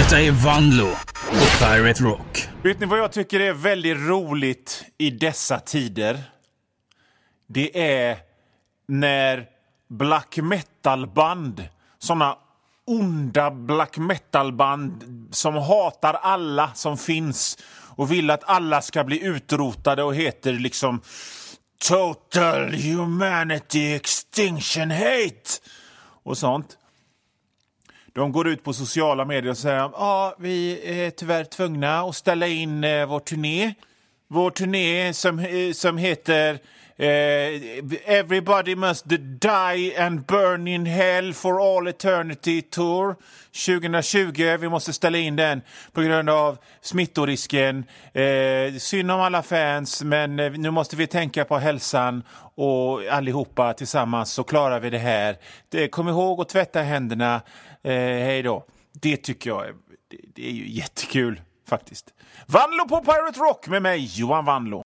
Detta är Vanlo på Pirate Rock. Vet ni vad jag tycker är väldigt roligt i dessa tider? Det är när black metal-band, såna onda black metal-band som hatar alla som finns och vill att alla ska bli utrotade och heter liksom Total Humanity Extinction Hate och sånt. De går ut på sociala medier och säger vi är tyvärr tvungna att ställa in vår turné. Vår turné som heter Everybody Must Die and Burn in Hell for All Eternity Tour 2020. Vi måste ställa in den på grund av smittorisken. Synd om alla fans, men nu måste vi tänka på hälsan och allihopa tillsammans så klarar vi det här. Kom ihåg att tvätta händerna. Hej då. Det tycker jag det är ju jättekul faktiskt. Vanlo på Pirate Rock med mig, Johan Vanlo.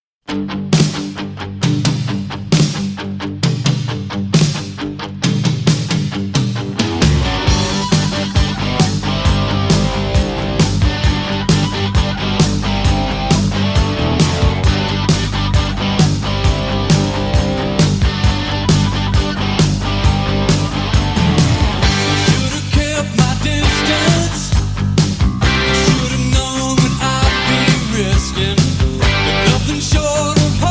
Short of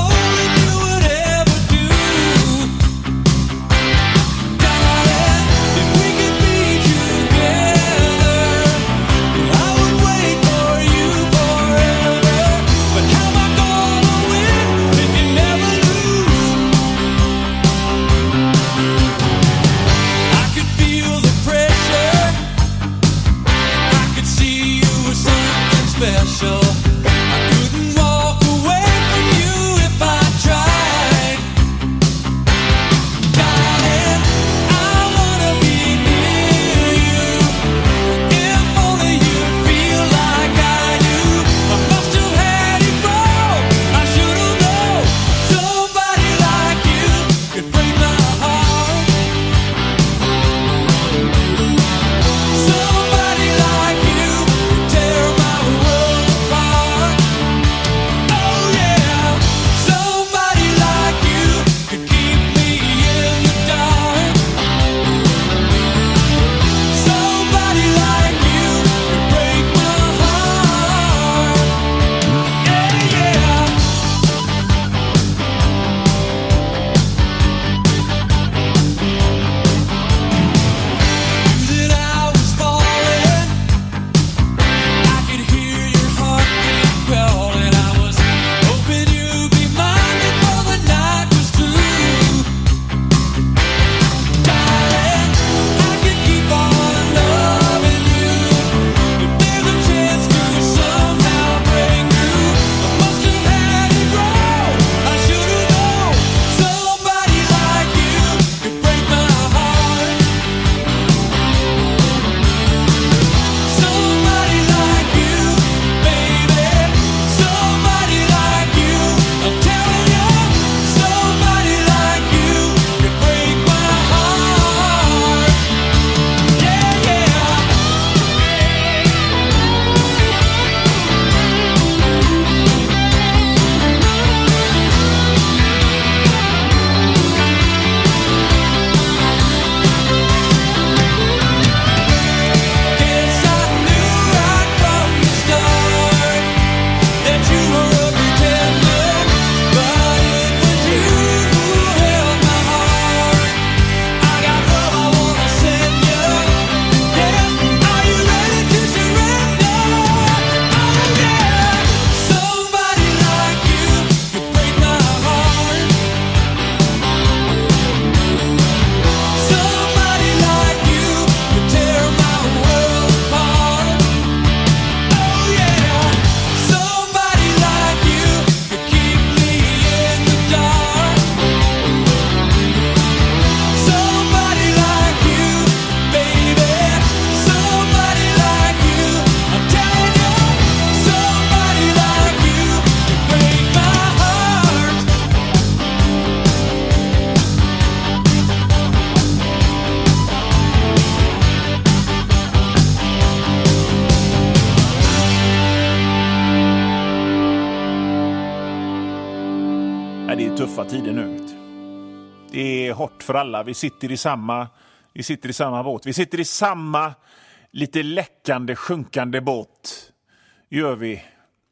tuffa tider nu. Det är hårt för alla. Vi sitter i samma båt. Vi sitter i samma lite läckande, sjunkande båt. Gör vi.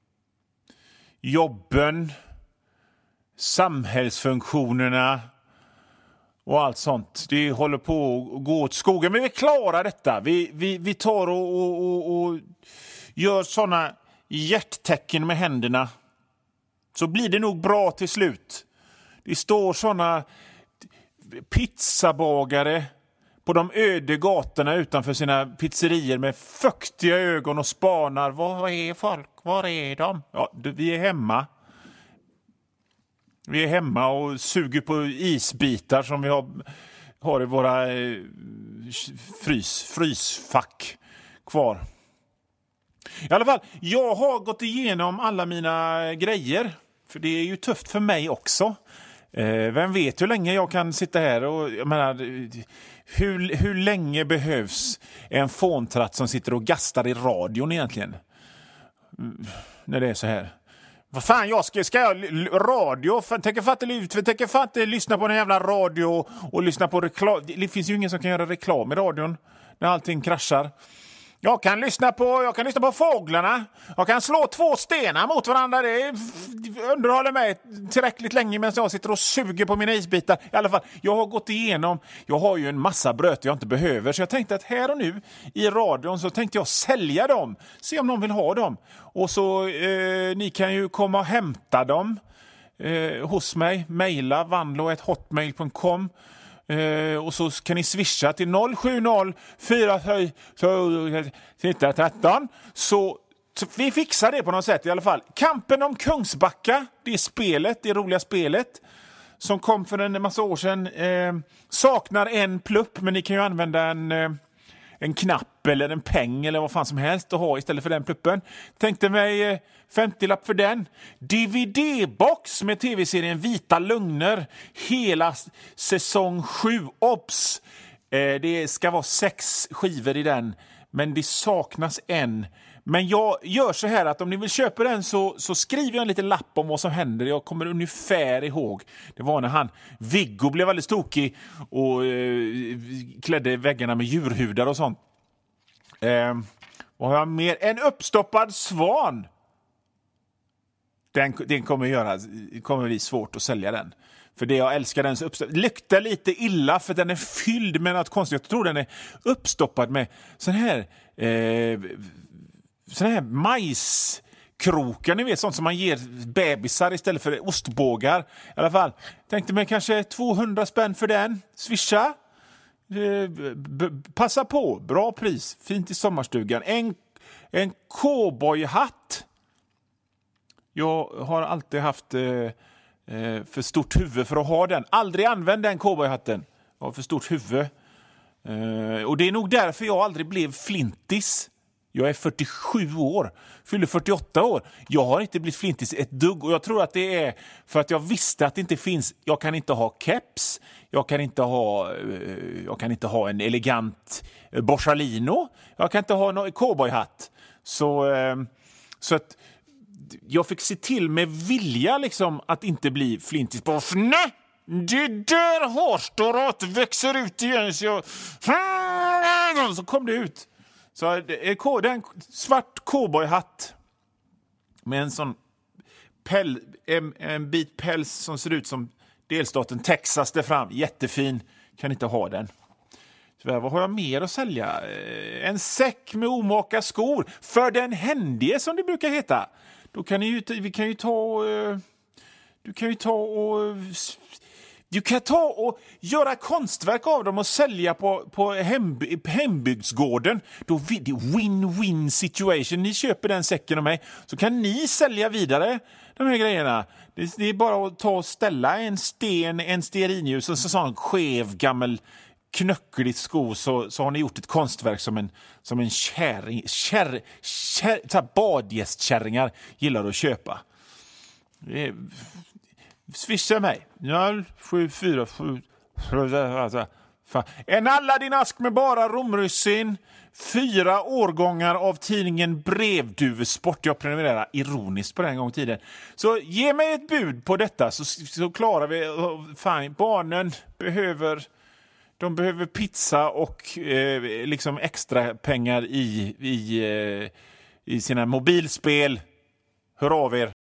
Jobben, samhällsfunktionerna och allt sånt. Det håller på att gå åt skogen. Men vi klarar detta. Vi tar och gör såna hjärttecken med händerna. Så blir det nog bra till slut. Det står såna pizzabagare på de öde gatorna utanför sina pizzerier med fuktiga ögon och spanar. Var är folk? Var är de? Ja, vi är hemma. Vi är hemma och suger på isbitar som vi har i våra frysfack kvar. I alla fall, jag har gått igenom alla mina grejer. För det är ju tufft för mig också. Vem vet hur länge jag kan sitta här och jag menar, hur länge behövs en fåntratt som sitter och gastar i radion egentligen? När det är så här. Vad fan, ska jag radio? Tänker fan inte lyssna på en jävla radio och lyssna på reklam. Det finns ju ingen som kan göra reklam i radion när allting kraschar. Jag kan lyssna på fåglarna. Jag kan slå 2 stenar mot varandra. Det underhåller mig tillräckligt länge medan jag sitter och suger på mina isbitar. I alla fall, jag har gått igenom. Jag har ju en massa bröt jag inte behöver. Så jag tänkte att här och nu i radion så tänkte jag sälja dem. Se om någon vill ha dem. Och så ni kan ju komma och hämta dem hos mig. Maila vanlo@hotmail.com. Och så kan ni swisha till 070 413. Så vi fixar det på något sätt i alla fall. Kampen om Kungsbacka, det roliga spelet som kom för en massa år sedan, saknar en plupp, men ni kan ju använda en knapp eller en peng eller vad fan som helst att ha istället för den pluppen. Tänkte mig 50-lapp för den. DVD-box med tv-serien Vita Lögner. Hela säsong 7. Ops! Det ska vara 6 skivor i den. Men det saknas en. Men jag gör så här att om ni vill köpa den så skriver jag en liten lapp om vad som händer. Jag kommer ungefär ihåg. Det var när Viggo blev väldigt tokig och klädde väggarna med djurhudar och sånt. Vad har jag mer? En uppstoppad svan. Den kommer bli svårt att sälja den. För det jag älskar den så luktar lite illa för den är fylld med något konstigt. Jag tror den är uppstoppad med sån här majskrokar, ni vet, sånt som man ger bebisar istället för ostbågar. I alla fall, tänkte mig kanske 200 spänn för den. Swisha. Passa på, bra pris, fint i sommarstugan. En cowboyhatt. Jag har alltid haft för stort huvud för att ha den. Aldrig använt den cowboyhatten. Jag har för stort huvud. Och det är nog därför jag aldrig blev flintis. Jag är 47 år. Fyller 48 år. Jag har inte blivit flintis ett dugg. Och jag tror att det är för att jag visste att det inte finns. Jag kan inte ha keps. Jag kan inte ha en elegant Borsalino. Jag kan inte ha någon cowboyhatt. Så att jag fick se till med vilja liksom att inte bli flintis. Bara, nej! Det där hårstråt växer ut igen. Så kom det ut. Så det är en svart cowboyhatt med en sån en bit päls som ser ut som delstaten Texas där fram. Jättefin. Kan inte ha den. Så vad har jag mer att sälja? En säck med omaka skor. För den händige som det brukar heta. Då kan du kan ta och göra konstverk av dem och sälja på hembygdsgården. Då är det win-win situation. Ni köper den säcken av mig så kan ni sälja vidare de här grejerna. Det är bara att ta och ställa en stearinljus och så en skev gammal knöckligt sko så har ni gjort ett konstverk som en kärring. Badgästkärringar gillar att köpa. Swisha mig 0747 En Aladdin-ask med bara romrussin. 4 årgångar av tidningen Brevduvesport. Jag prenumererar ironiskt på den gången tiden. Så ge mig ett bud på detta så klarar vi. Fan, barnen behöver pizza och liksom extra pengar i sina mobilspel. Hör av er.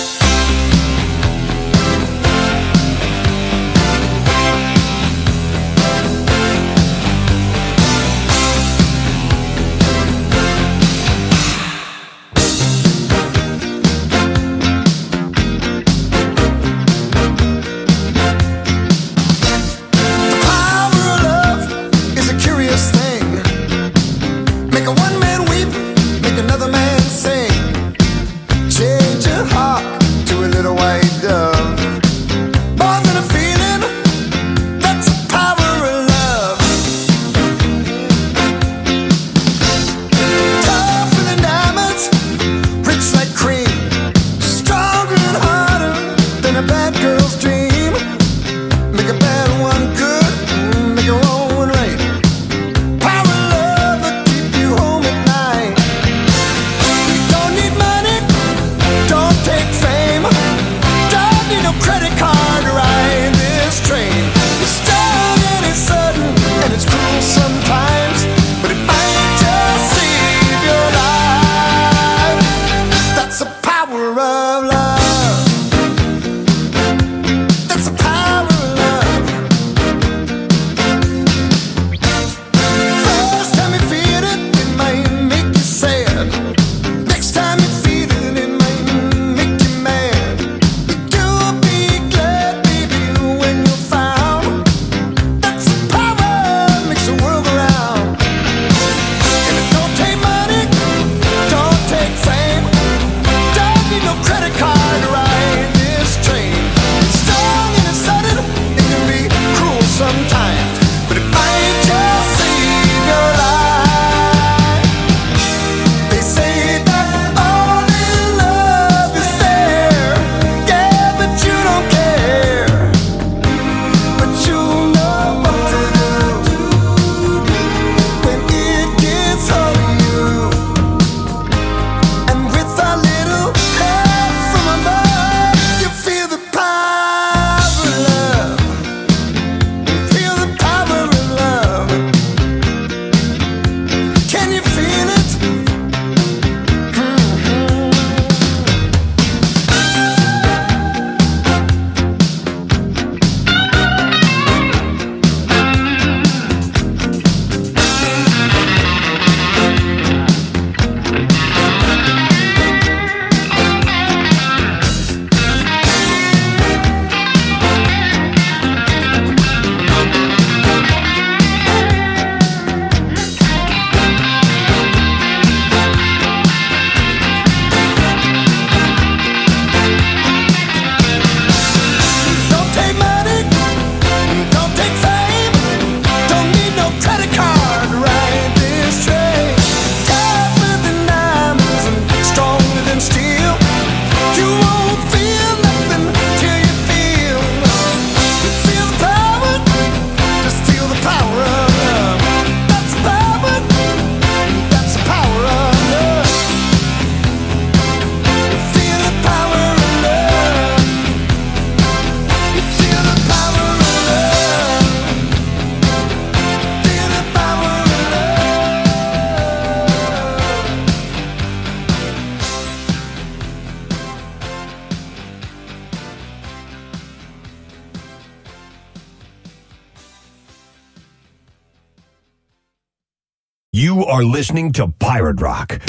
You are listening to Pirate Rock.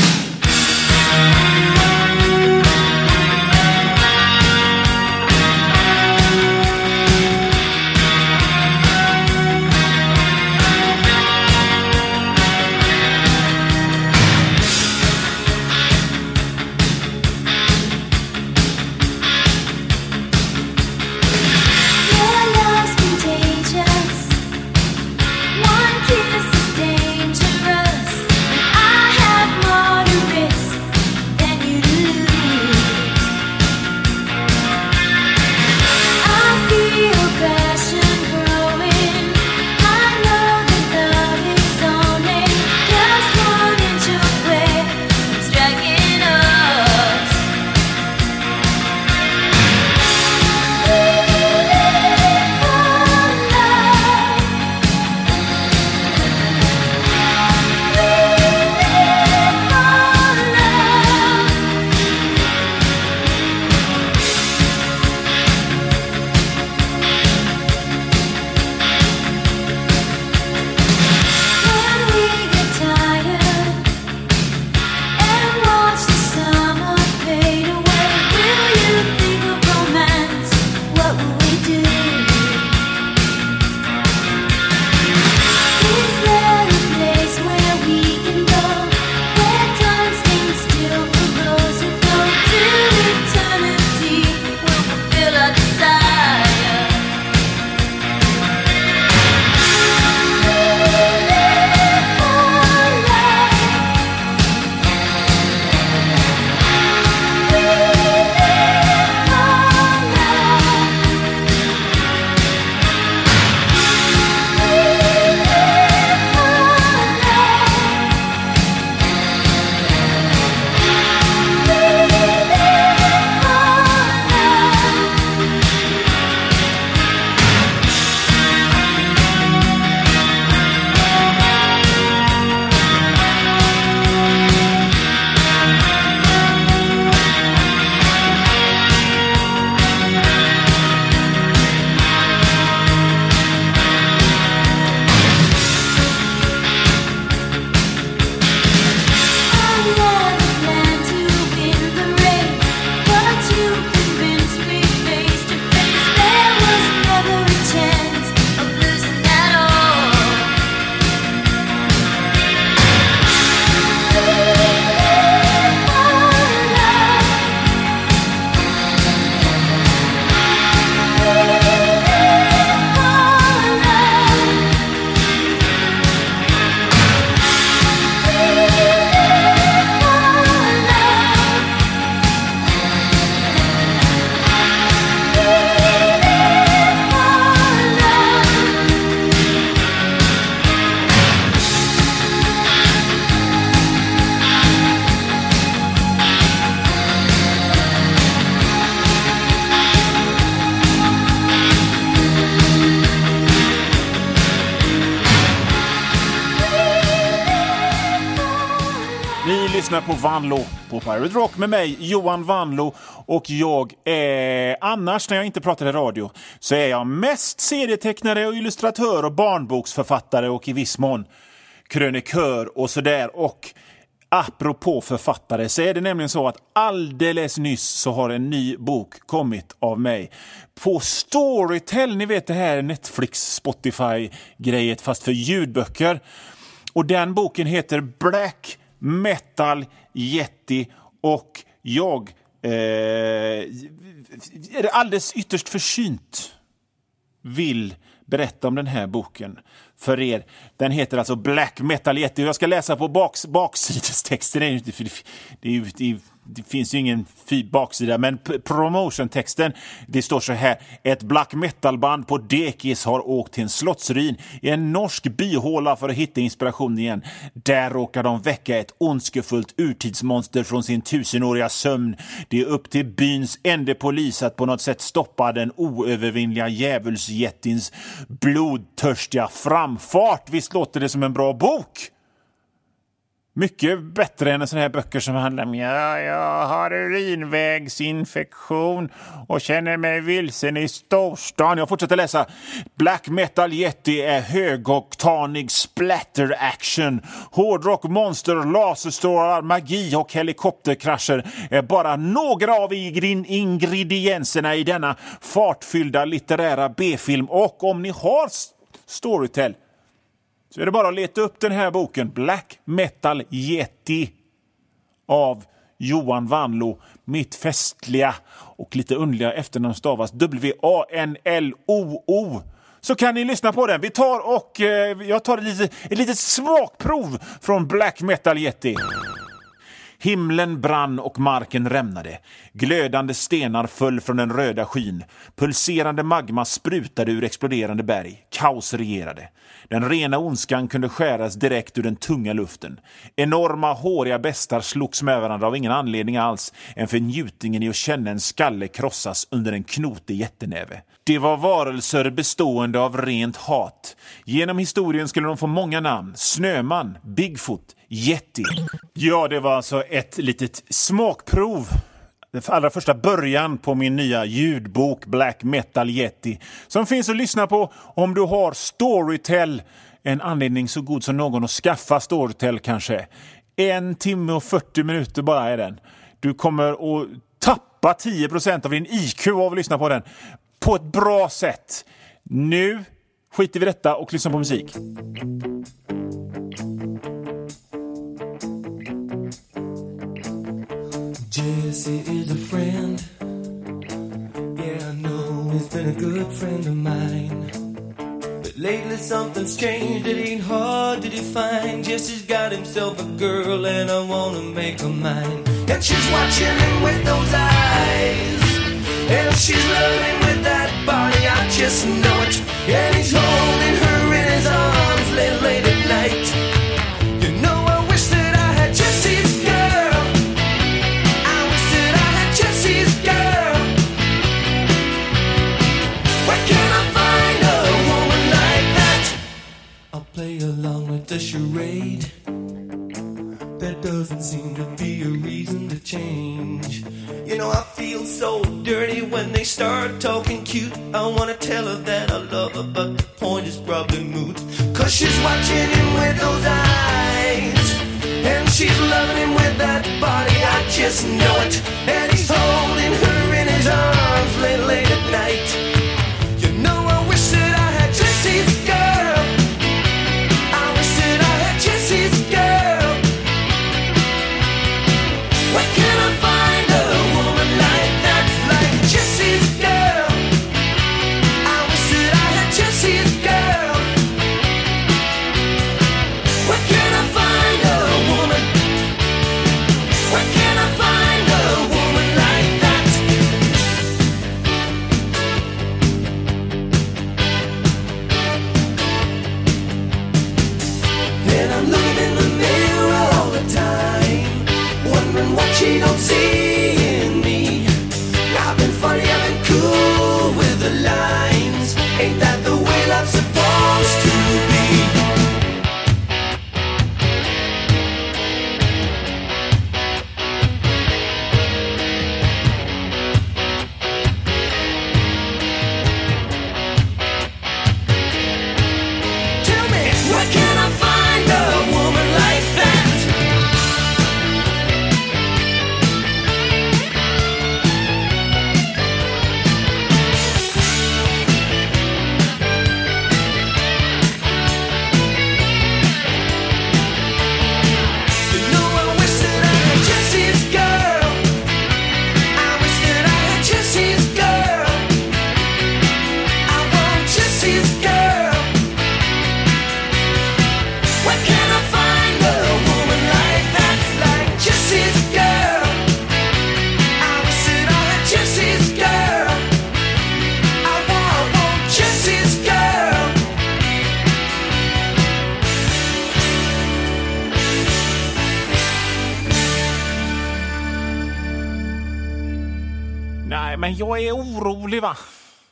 Dangerous, and I have more to risk than you. lyssnar på Vanlo på Pirate Rock med mig, Johan Vanlo. Och jag är, annars när jag inte pratar i radio, så är jag mest serietecknare och illustratör och barnboksförfattare och i viss mån krönikör och sådär. Och apropå författare så är det nämligen så att alldeles nyss så har en ny bok kommit av mig på Storytel. Ni vet det här Netflix, Spotify-grejet fast för ljudböcker. Och den boken heter Black Metal Yeti och jag är alldeles ytterst försynt vill berätta om den här boken för er. Den heter alltså Black Metal Yeti. Jag ska läsa på baksidestexten. Det finns ju ingen baksida, men promotion-texten, det står så här: ett black metal-band på dekis har åkt till en slottsruin i en norsk byhåla för att hitta inspiration igen. Där råkar de väcka ett ondskefullt urtidsmonster från sin 1000-åriga sömn. Det är upp till byns enda polis att på något sätt stoppa den oövervinnliga djävulsjättins blodtörstiga framfart. Visst låter det som en bra bok? Mycket bättre än en sån här böcker som handlar om jag har urinvägsinfektion och känner mig vilsen i storstan. Jag fortsätter läsa. Black Metal Yeti är högoktanig splatter action. Hårdrock, monster, laserstrålar, magi och helikopterkrascher är bara några av ingredienserna i denna fartfyllda litterära B-film. Och om ni har Storytel så är det bara att leta upp den här boken Black Metal Yeti av Johan Vanlo. Mitt festliga och lite underliga efternamn stavas W-A-N-L-O-O. Så kan ni lyssna på den. Jag tar ett litet smakprov från Black Metal Yeti. Himlen brann och marken rämnade. Glödande stenar föll från den röda skyn. Pulserande magma sprutade ur exploderande berg. Kaos regerade. Den rena ondskan kunde skäras direkt ur den tunga luften. Enorma, håriga bestar slogs med varandra av ingen anledning alls än för njutningen i att känna en skalle krossas under en knotig jättenäve. Det var varelser bestående av rent hat. Genom historien skulle de få många namn. Snöman, Bigfoot, Yeti. Ja, det var alltså ett litet smakprov. Den allra första början på min nya ljudbok Black Metal Yeti, som finns att lyssna på om du har Storytel. En anledning så god som någon att skaffa Storytel kanske. 1 timme och 40 minuter bara är den. Du kommer att tappa 10% av din IQ av att lyssna på den på ett bra sätt. Nu skiter vi detta och lyssnar på musik. Jesse is a friend. Yeah, I know he's been a good friend of mine. But lately something's changed, it ain't hard to define. Jesse's got himself a girl and I wanna make her mine. And she's watching him with those eyes, and she's loving with that body, I just know it. And he's holding her in his arms late at night. You know I wish that I had Jesse's girl. I wish that I had Jesse's girl. Where can I find a woman like that? I'll play along with the charade. There doesn't seem to be a reason to change. You know I feel so dirty when they start talking cute. I wanna tell her that I love her, but the point is probably moot. Cause she's watching him with those eyes, and she's loving him with that body, I just know it. And he's holding her in his arms late at night. You know I wish that I had Jesse's girl. I wish that I had Jesse's girl. Where can I find a woman like that, like Jesse's girl? I wish that I had Jesse's girl. Where can I find a woman? Where can I find a woman like that? men jag är orolig, va?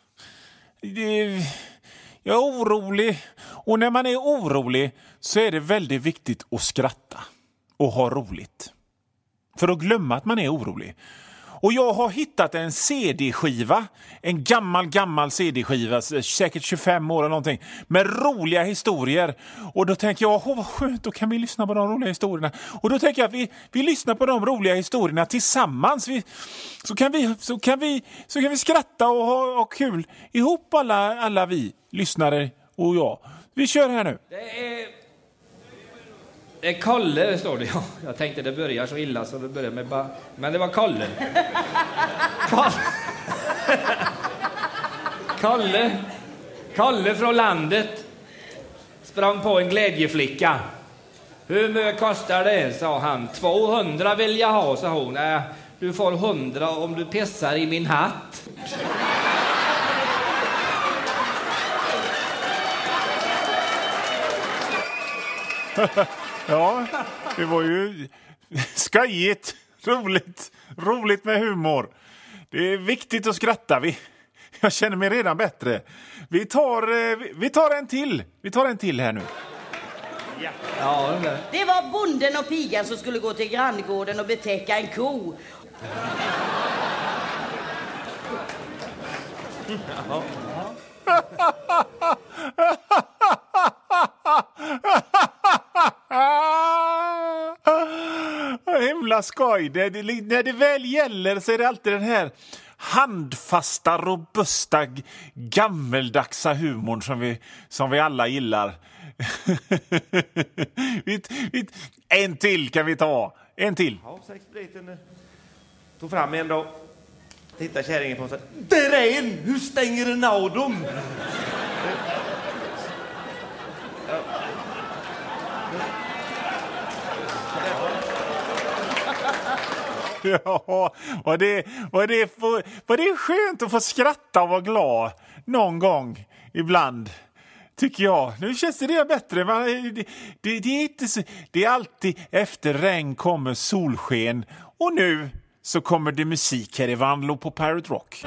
Jag är orolig. Och när man är orolig så är det väldigt viktigt att skratta och ha roligt. För att glömma att man är orolig. Och jag har hittat en CD-skiva, en gammal CD-skiva, säkert 25 år eller någonting, med roliga historier. Och då tänker jag, vad skönt, då kan vi lyssna på de roliga historierna. Och då tänker jag att vi lyssnar på de roliga historierna tillsammans. Så kan vi skratta och ha kul ihop, alla vi lyssnare och jag. Vi kör här nu. Det är Kalle, står det. Ja, jag tänkte det börjar så illa så det börjar med bara... Men det var Kalle. Kalle från landet sprang på en glädjeflicka. Hur mycket kostar det, sa han. 200 vill jag ha, sa hon. Du får 100 om du pissar i min hatt. Ja, det var ju skojigt, roligt med humor. Det är viktigt att skratta. Jag känner mig redan bättre. Vi tar en till. Vi tar en till här nu. Ja, det var bonden och pigan som skulle gå till granngården och betäcka en ko. Himla skoj. När det väl gäller så är det alltid den här handfasta, robusta, gammeldagsa humorn som vi alla gillar. En till kan vi ta. En till. Ja, sexbriten tog fram en då. Titta kärringen på sig. Där är en! Hur stänger den av dem? Ja, vad det är skönt att få skratta och vara glad någon gång ibland, tycker jag. Nu känns det bättre. Det är alltid efter regn kommer solsken. Och nu så kommer det musik här i Vanlo på Pirate Rock.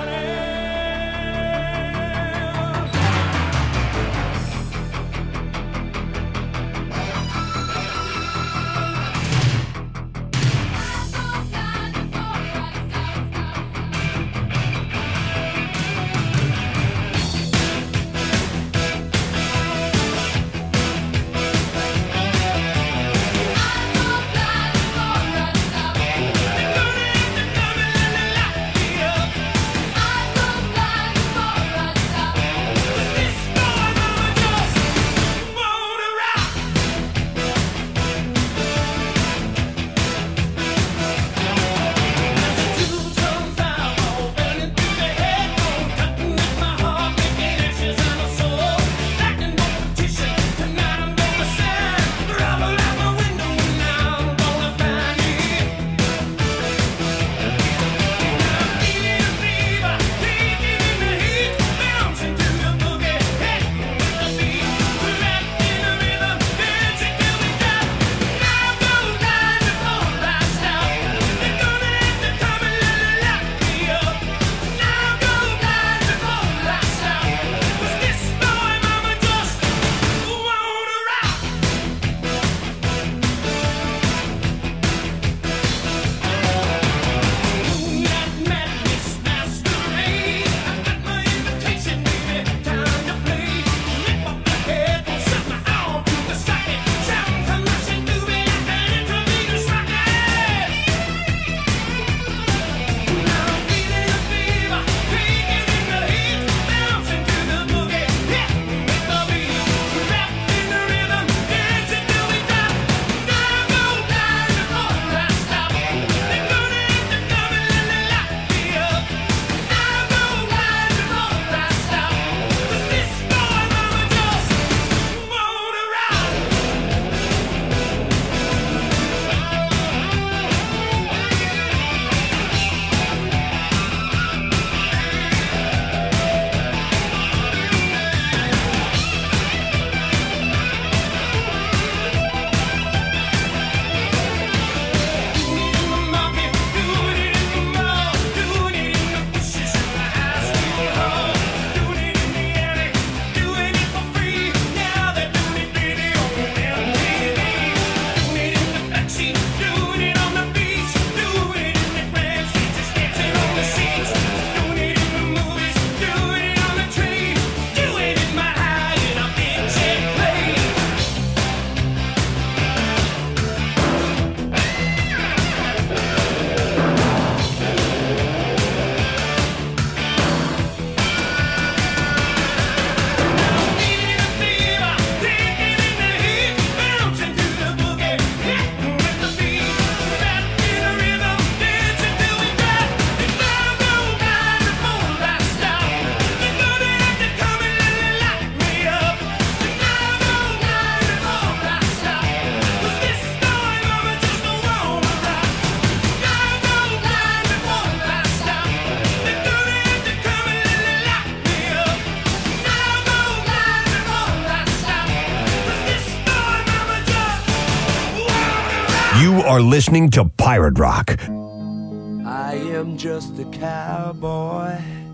You are listening to Pirate Rock. I am just a cowboy,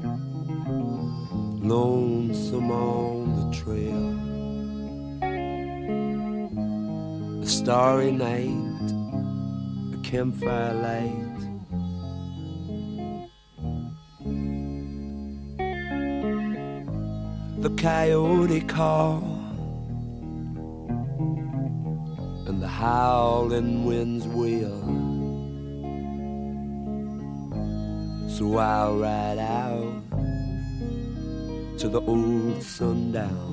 lonesome on the trail. A starry night, a campfire light. The coyote call and the howling winds wail. So I'll ride out to the old sundown.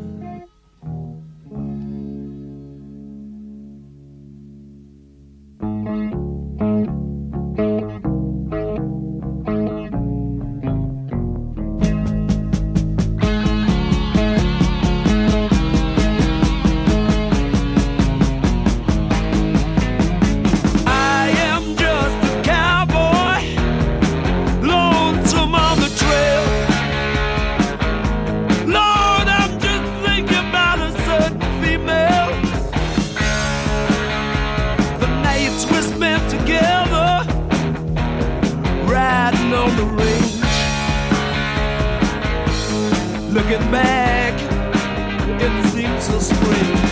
Looking back, it seems so strange.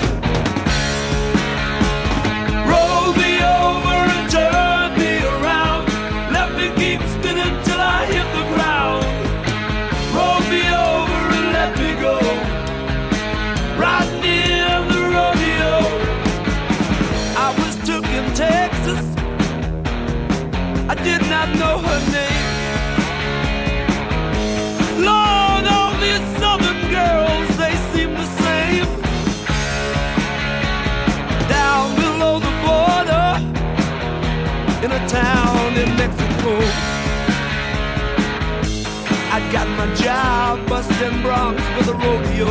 Roll me over and turn me around. Let me keep spinning till I hit the ground. Roll me over and let me go. Right near the rodeo. I was took in Texas. I did not know her name. Lord, all these southern girls, they seem the same. Down below the border, in a town in Mexico, I got my job busting broncs for the rodeo.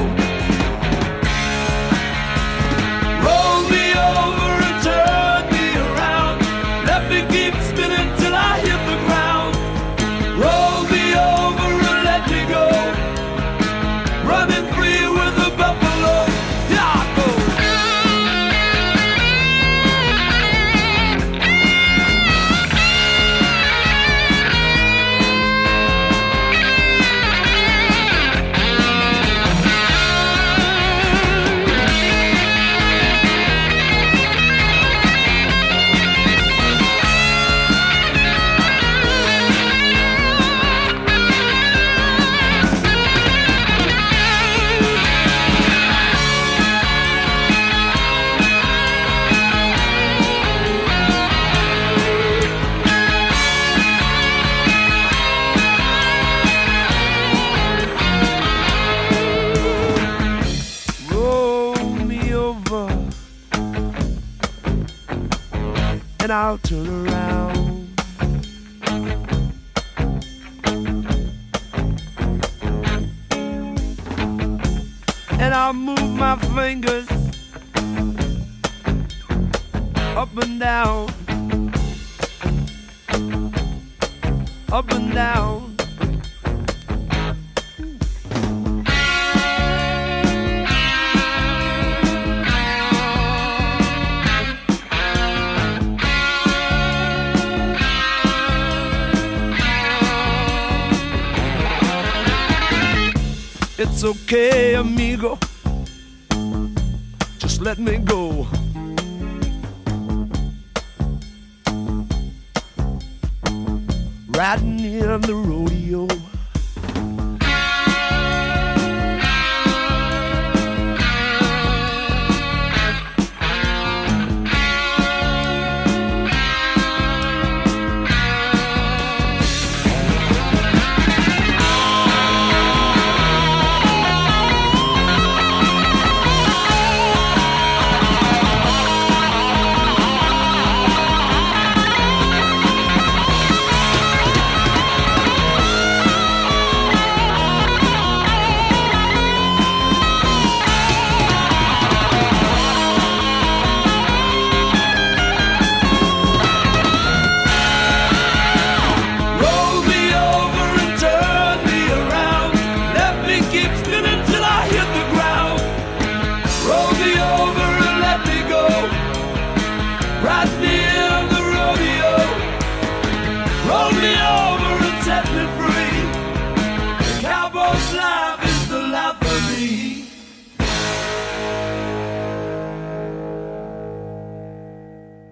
Roll me over and turn me around. Let me keep spinning till I hit the ground. Roll me over and let me go. Running free with the buffalo. Yeah, I go. And I'll turn around. And I'll move my fingers up and down, up and down. It's okay, amigo, just let me go. Riding in the rodeo.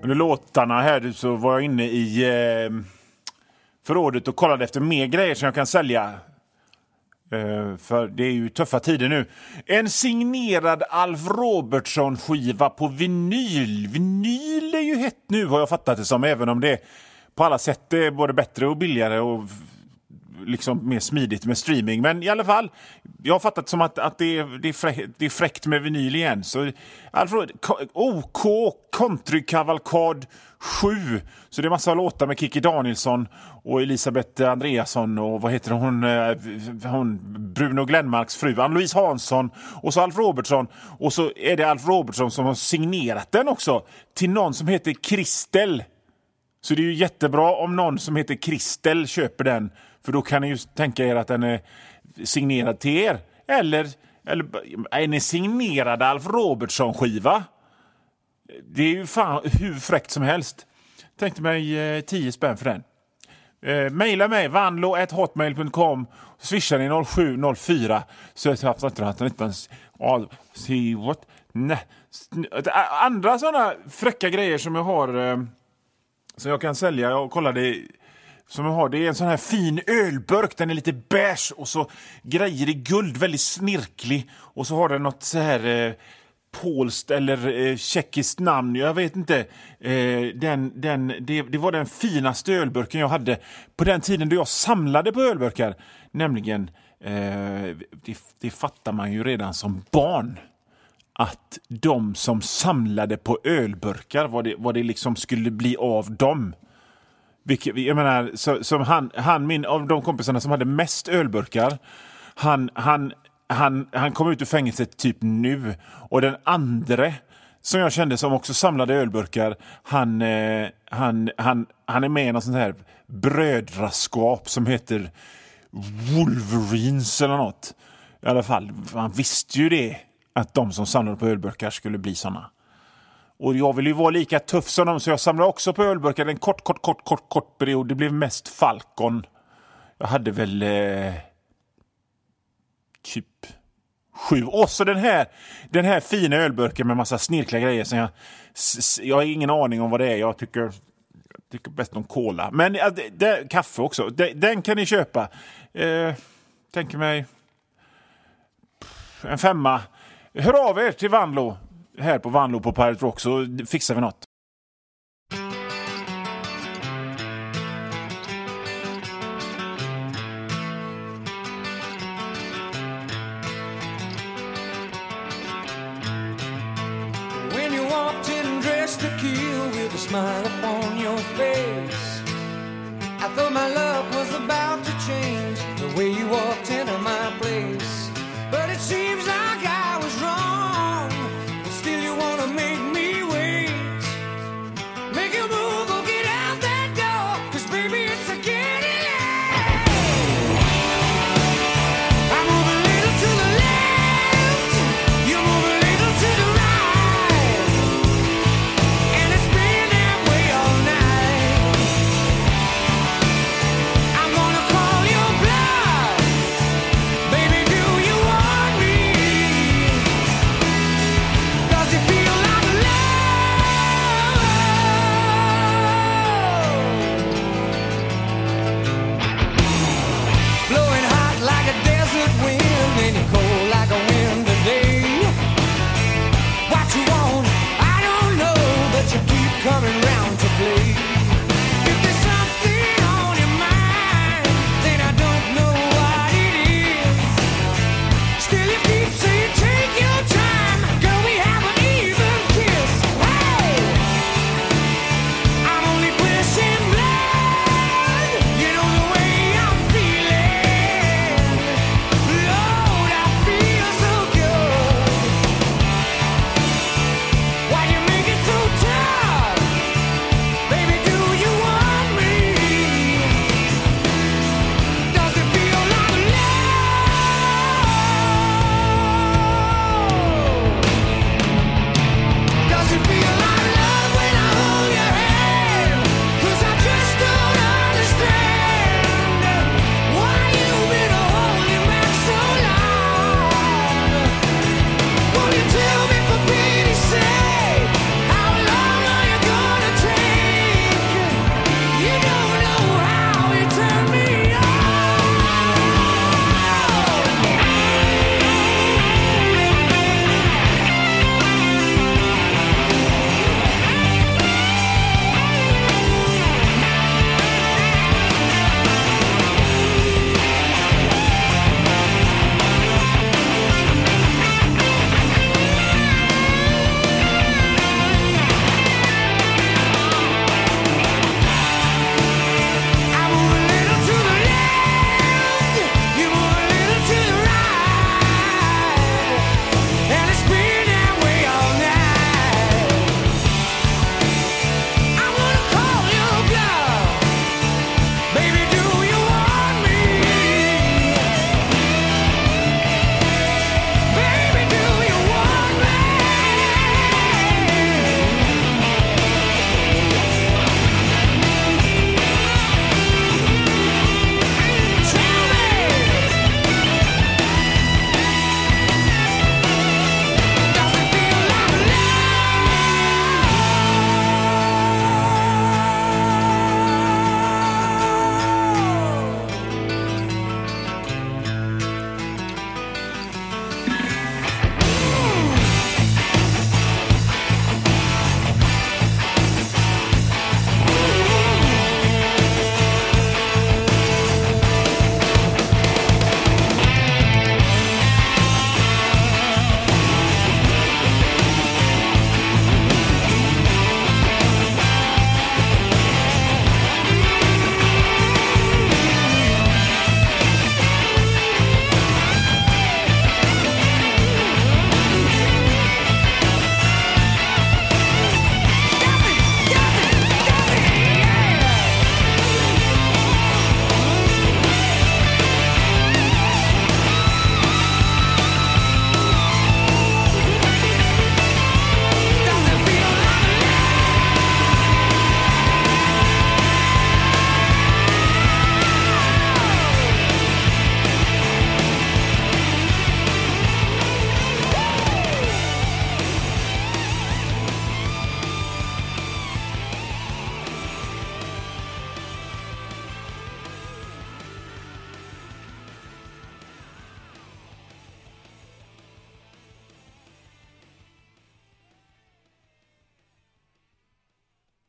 under låtarna här så var jag inne i förrådet och kollade efter mer grejer som jag kan sälja. För det är ju tuffa tider nu. En signerad Alf Robertson-skiva på vinyl. Vinyl är ju hett nu, har jag fattat det som, även om det på alla sätt är både bättre och billigare och liksom mer smidigt med streaming. Men i alla fall, jag har fattat som att det är fräckt med vinyl igen. Så Alfred, OK Countrykavalkad 7. Så det är massa låtar med Kikki Danielsson och Elisabeth Andreasson och vad heter hon Bruno Glenmarks fru Ann-Louise Hansson och så Alf Robertson, och så är det Alf Robertson som har signerat den också till någon som heter Kristel. Så det är ju jättebra om någon som heter Kristel köper den, för då kan ni ju tänka er att den är signerad till er. Eller är ni signerad Alf Robertson-skiva? Det är ju fan hur fräckt som helst. Tänkte mig 10 spänn för den. Maila mig vanlo@hotmail.com, swishar ni 0704 så jag har inte andra sådana fräcka grejer som jag har som jag kan sälja. Jag kollade som jag har, det är en sån här fin ölburk, den är lite beige och så grejer i guld, väldigt snirklig, och så har den något så här polskt eller tjeckiskt namn, jag vet inte. Det var den finaste ölburken jag hade på den tiden då jag samlade på ölburkar. Nämligen, det fattar man ju redan som barn, att de som samlade på ölburkar, vad det liksom skulle bli av dem. Jag menar, som min av de kompisarna som hade mest ölburkar, han kom ut ur fängelset typ nu, och den andra som jag kände som också samlade ölburkar, han är med i något sånt här brödraskap som heter Wolverines eller något. I alla fall, han visste ju det, att de som samlade på ölburkar skulle bli såna. Och jag ville ju vara lika tuff som dem, så jag samlade också på ölburkar en kort period. Det blev mest Falcon. Jag hade väl typ 7. Och så den här fina ölburken med massa snirkliga grejer som jag har ingen aning om vad det är. Jag tycker bäst om cola. Men kaffe också. Den kan ni köpa. Tänker mig en 5. Hör av er till Vanlo. Här på Vanlo på Pirate Rock, så fixar vi något. When you walked in dressed to kill with a smile upon your face, I thought my luck was about to change the way you walked into my place. But it seems like I was wrong. Still you wanna make me wait. Make a move or get out that door, 'cause baby it's a getting late. I move a little to the left, you move a little to the right, and it's been that way all night. I'm gonna call your bluff, baby.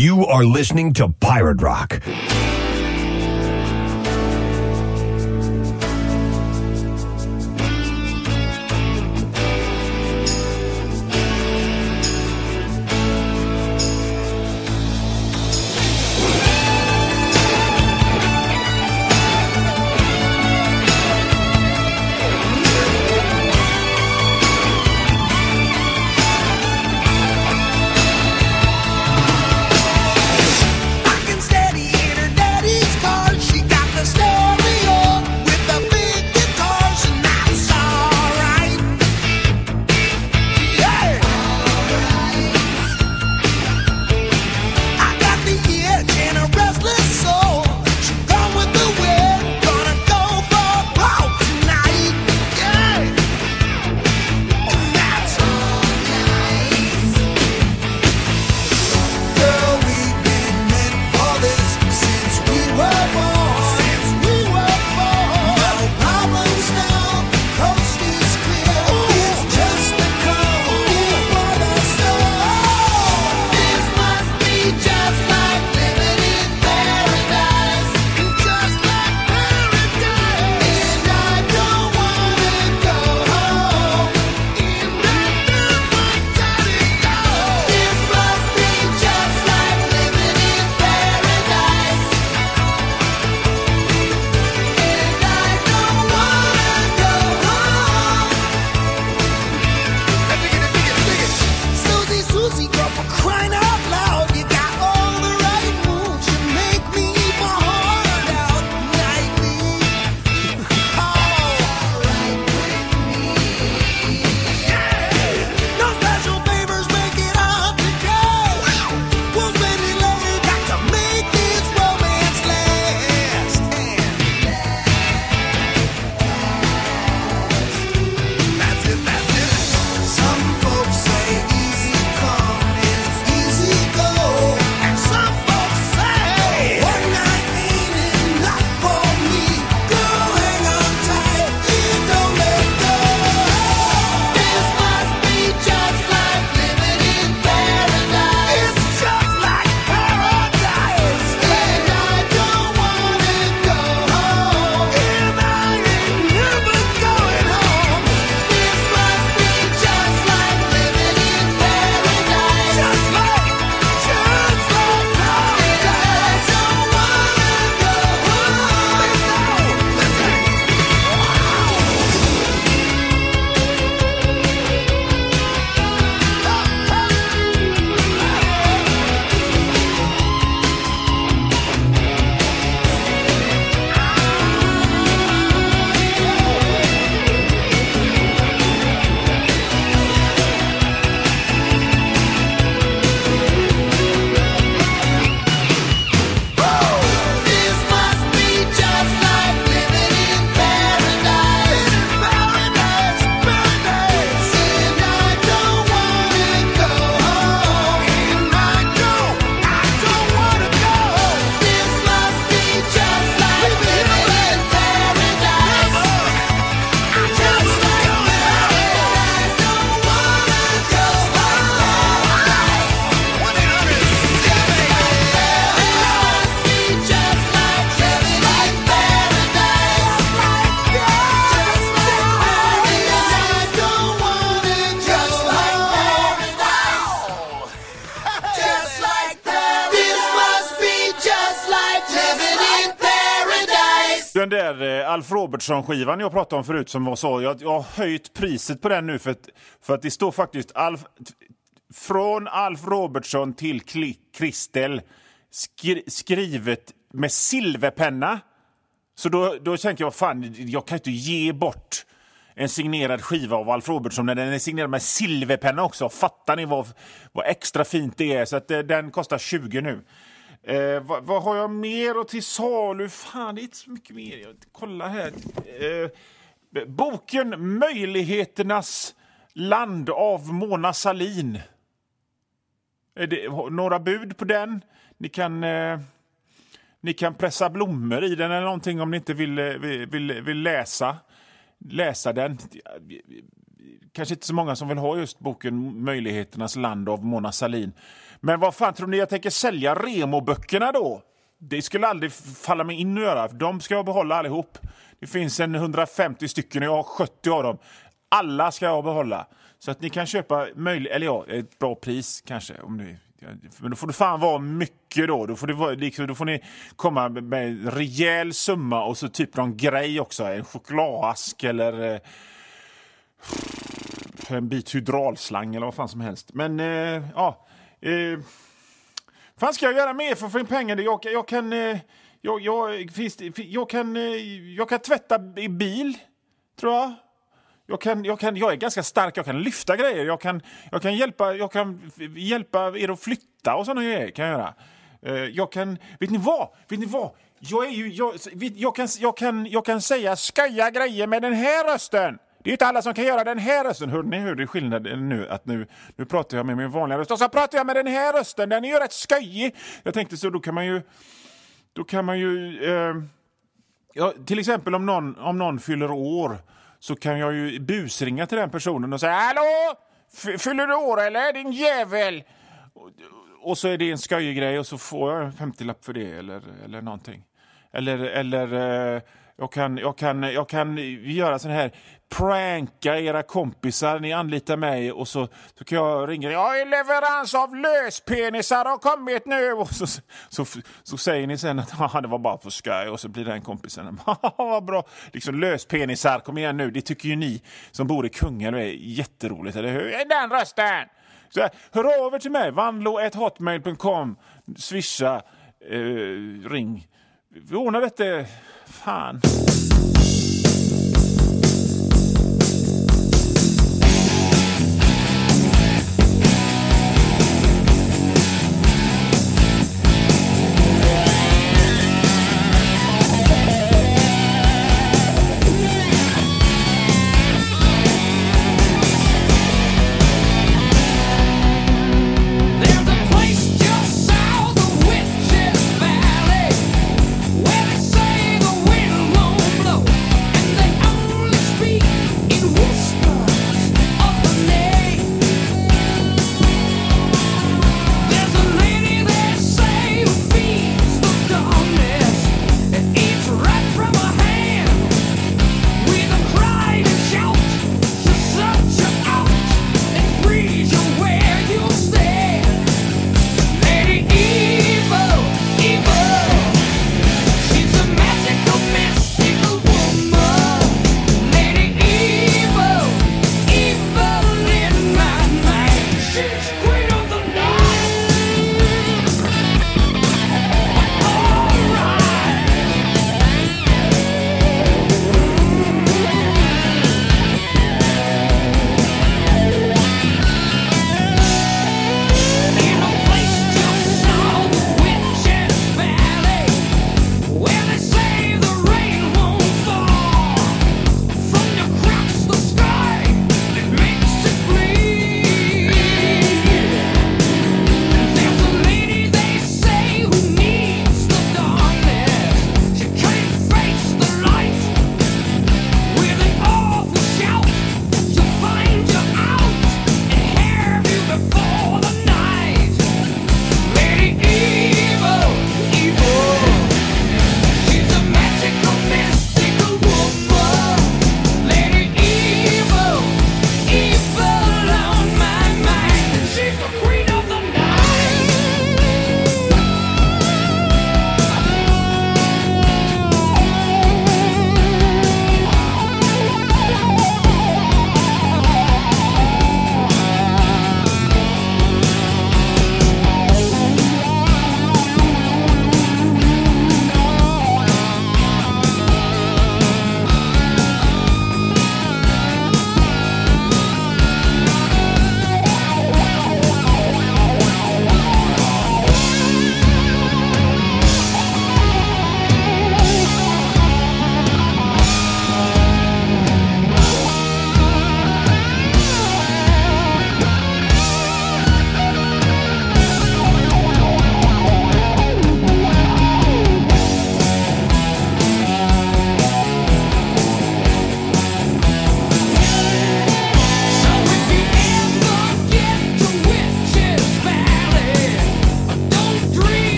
You are listening to Pirate Rock. Den där Alf Robertson-skivan jag pratade om förut som var så, jag har höjt priset på den nu för att det står faktiskt från Alf Robertson till Kristel skrivet med silverpenna. Så då tänker jag, fan, jag kan inte ge bort en signerad skiva av Alf Robertson när den är signerad med silverpenna också. Fattar ni vad extra fint det är? Så att den kostar 20 nu. Vad har jag mer och till salu? Fan, det är inte så mycket mer. Kolla här. Boken Möjligheternas land av Mona Sahlin. Är det några bud på den? Ni kan pressa blommor i den eller någonting om ni inte vill läsa den. kanske inte så många som vill ha just boken Möjligheternas land av Mona Sahlin. Men vad fan tror ni jag tänker sälja Remo-böckerna då? Det skulle aldrig falla mig in att göra. De ska jag behålla allihop. Det finns 150 stycken och jag har 70 av dem. Alla ska jag behålla. Så att ni kan köpa ett bra pris kanske. Men då får det fan vara mycket då. Då får ni komma med en rejäl summa och så typ någon grej också. En chokladask eller en bit hydraulslang eller vad fan som helst. Men fan ska jag göra mer för att få in pengar? Jag kan tvätta i bil, tror jag. Jag är ganska stark, jag kan lyfta grejer, jag kan hjälpa er att flytta och sådana grejer kan jag göra. Vet ni vad? Jag kan säga skoja grejer med den här rösten. Det är inte alla som kan göra den här rösten. Hör ni hur det är skillnad nu att nu pratar jag med min vanliga röst och så pratar jag med den här rösten. Den är ju rätt skojig. Jag tänkte så då kan man ju till exempel om någon fyller år så kan jag ju busringa till den personen och säga hallå, fyller du år eller din jävel? Och så är det en skojig grej och så får jag en 50-lapp för det eller någonting. Eller jag kan göra sån här pranka era kompisar, ni anlitar mig och så kan jag ringa. Ja, leverans av löspenisar har kommit nu och så säger ni sen att det var bara för skoj och så blir den kompisen vad bra, liksom löspenisar, kom igen nu, det tycker ju ni som bor i Kungälv är jätteroligt, eller hur? Är den rösten? Så hör över till mig, vanlo@hotmail.com, swisha, ring. Vi ordnar detta, fan.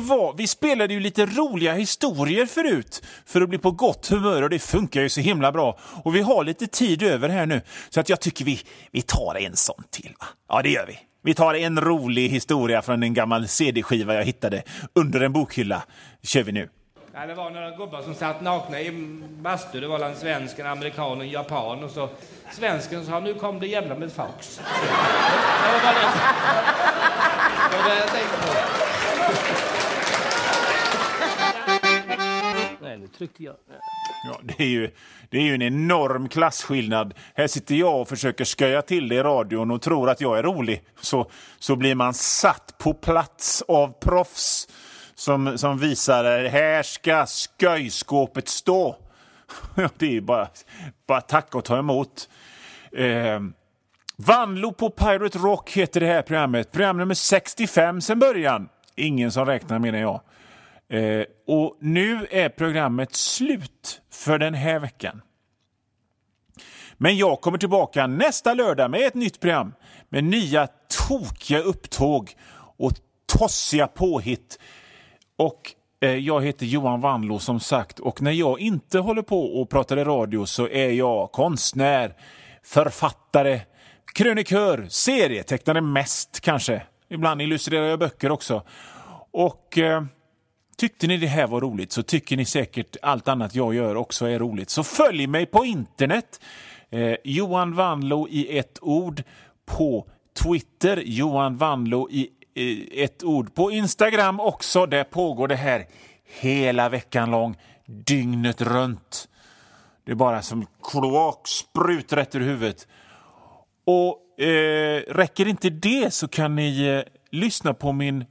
vi spelade ju lite roliga historier förut för att bli på gott humör och det funkar ju så himla bra. Och vi har lite tid över här nu så att jag tycker vi tar en sån till, va? Ja, det gör vi. Vi tar en rolig historia från en gammal CD-skiva jag hittade under en bokhylla. Kör vi nu. Ja, det var några gubbar som satt nakna i bastu. Det var en svensk, en amerikan och en japan. Och så svensken sa, nu kom det jävla med Fox. Det var bara det. Det var det jag tänkte på. Nej, nu tryckte jag. Ja, det är ju en enorm klasskillnad. Här sitter jag och försöker sköja till det i radion och tror att jag är rolig. Så blir man satt på plats av proffs som visar här ska sköjskåpet stå. Det är ju bara tacka och ta emot. Vanlo på Pirate Rock heter det här programmet. Program nummer 65 sen början. Ingen som räknar, menar jag. Och nu är programmet slut för den här veckan. Men jag kommer tillbaka nästa lördag med ett nytt program. Med nya tokiga upptåg och tossiga påhitt. Och jag heter Johan Vanlo som sagt. Och när jag inte håller på och pratar i radio så är jag konstnär, författare, krönikör, serietecknare mest kanske. Ibland illustrerar jag böcker också. Och tyckte ni det här var roligt så tycker ni säkert allt annat jag gör också är roligt. Så följ mig på internet. Johan Vanlo i ett ord på Twitter. Johan Vanlo i ett ord på Instagram också. Där pågår det här hela veckan lång, dygnet runt. Det är bara som kloaksprut rätt ur huvudet. Och räcker inte det så kan ni lyssna på min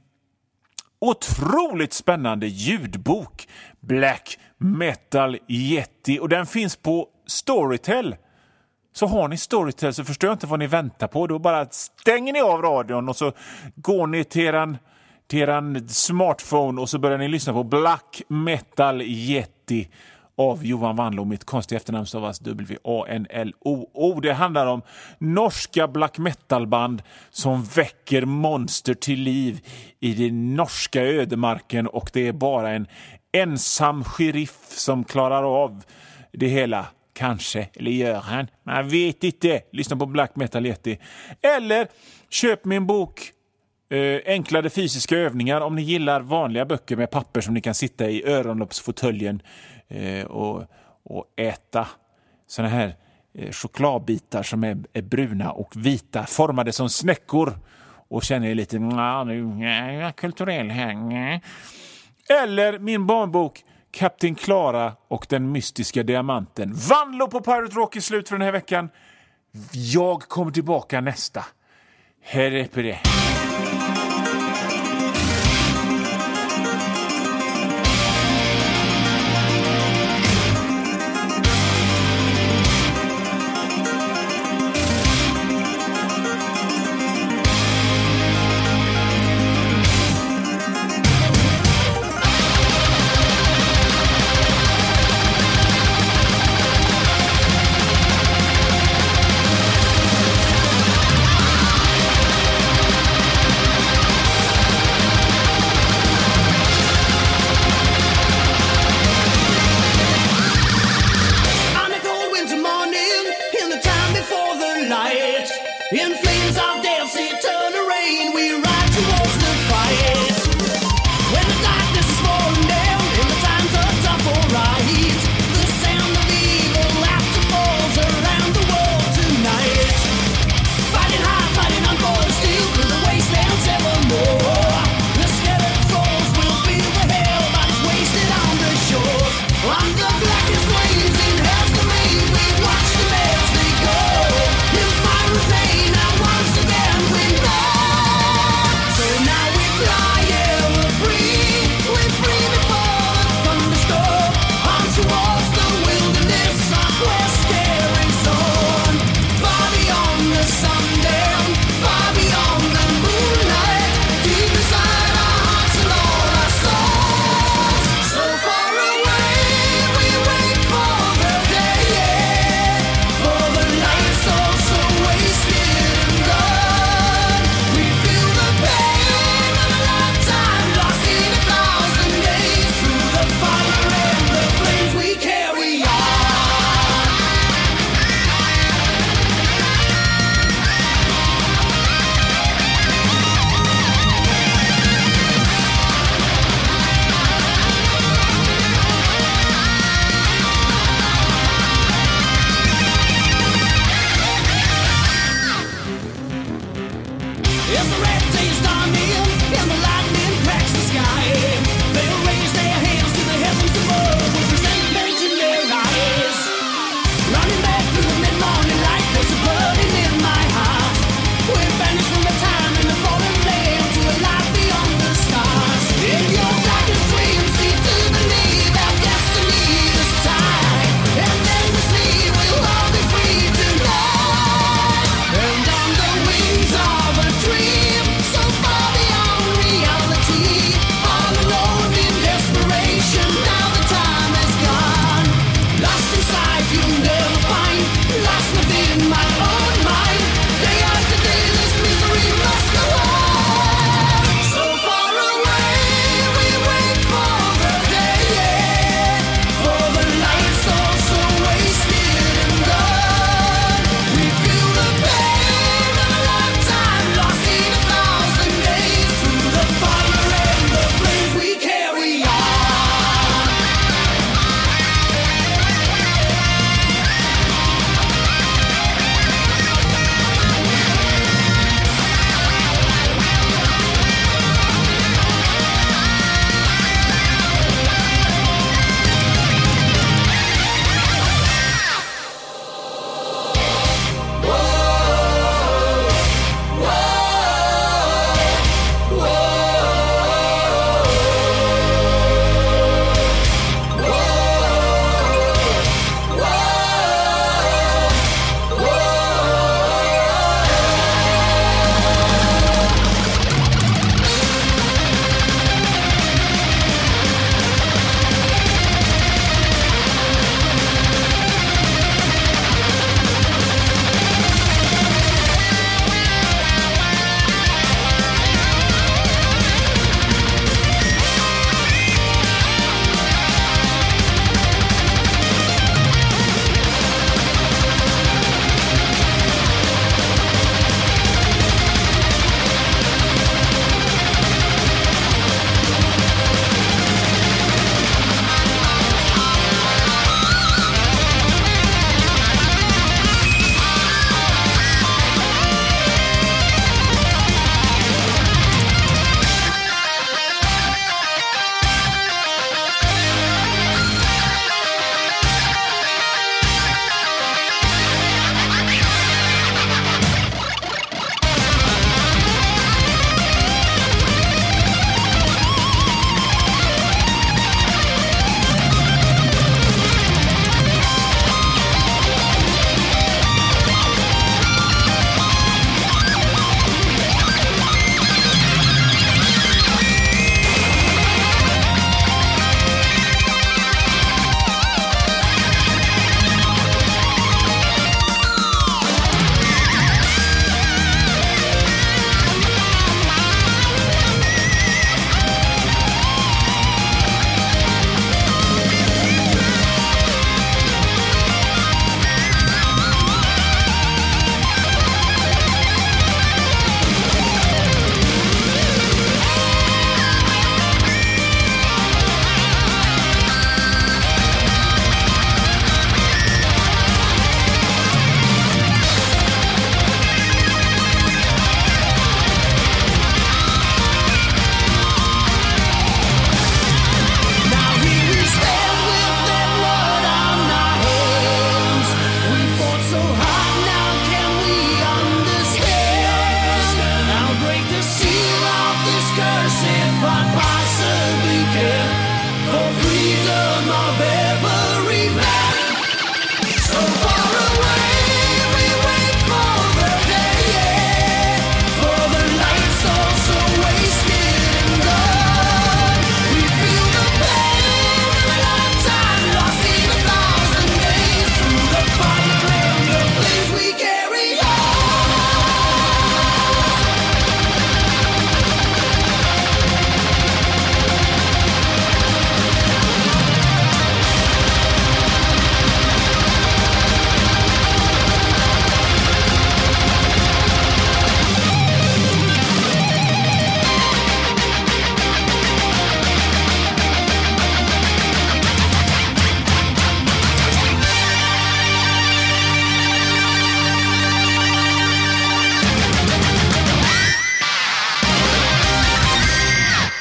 otroligt spännande ljudbok Black Metal Yeti. Och den finns på Storytel. Så har ni Storytel så förstår jag inte vad ni väntar på. Då bara stänger ni av radion och så går ni till eran smartphone och så börjar ni lyssna på Black Metal Yeti av Johan Vanlo. Mitt konstiga efternamn stavas W-A-N-L-O-O. Det handlar om norska black metal-band som väcker monster till liv i den norska ödemarken och det är bara en ensam sheriff som klarar av det hela. Kanske, eller gör han? Man vet inte. Lyssna på Black Metal Yeti. Eller köp min bok Enklare fysiska övningar om ni gillar vanliga böcker med papper som ni kan sitta i öronloppsfåtöljen och äta såna här chokladbitar som är bruna och vita, formade som snäckor och känner er lite kulturell här. Eller min barnbok Kapten Klara och den mystiska diamanten. Vanlo på Pirate Rock är slut för den här veckan. Jag kommer tillbaka nästa. Här är det.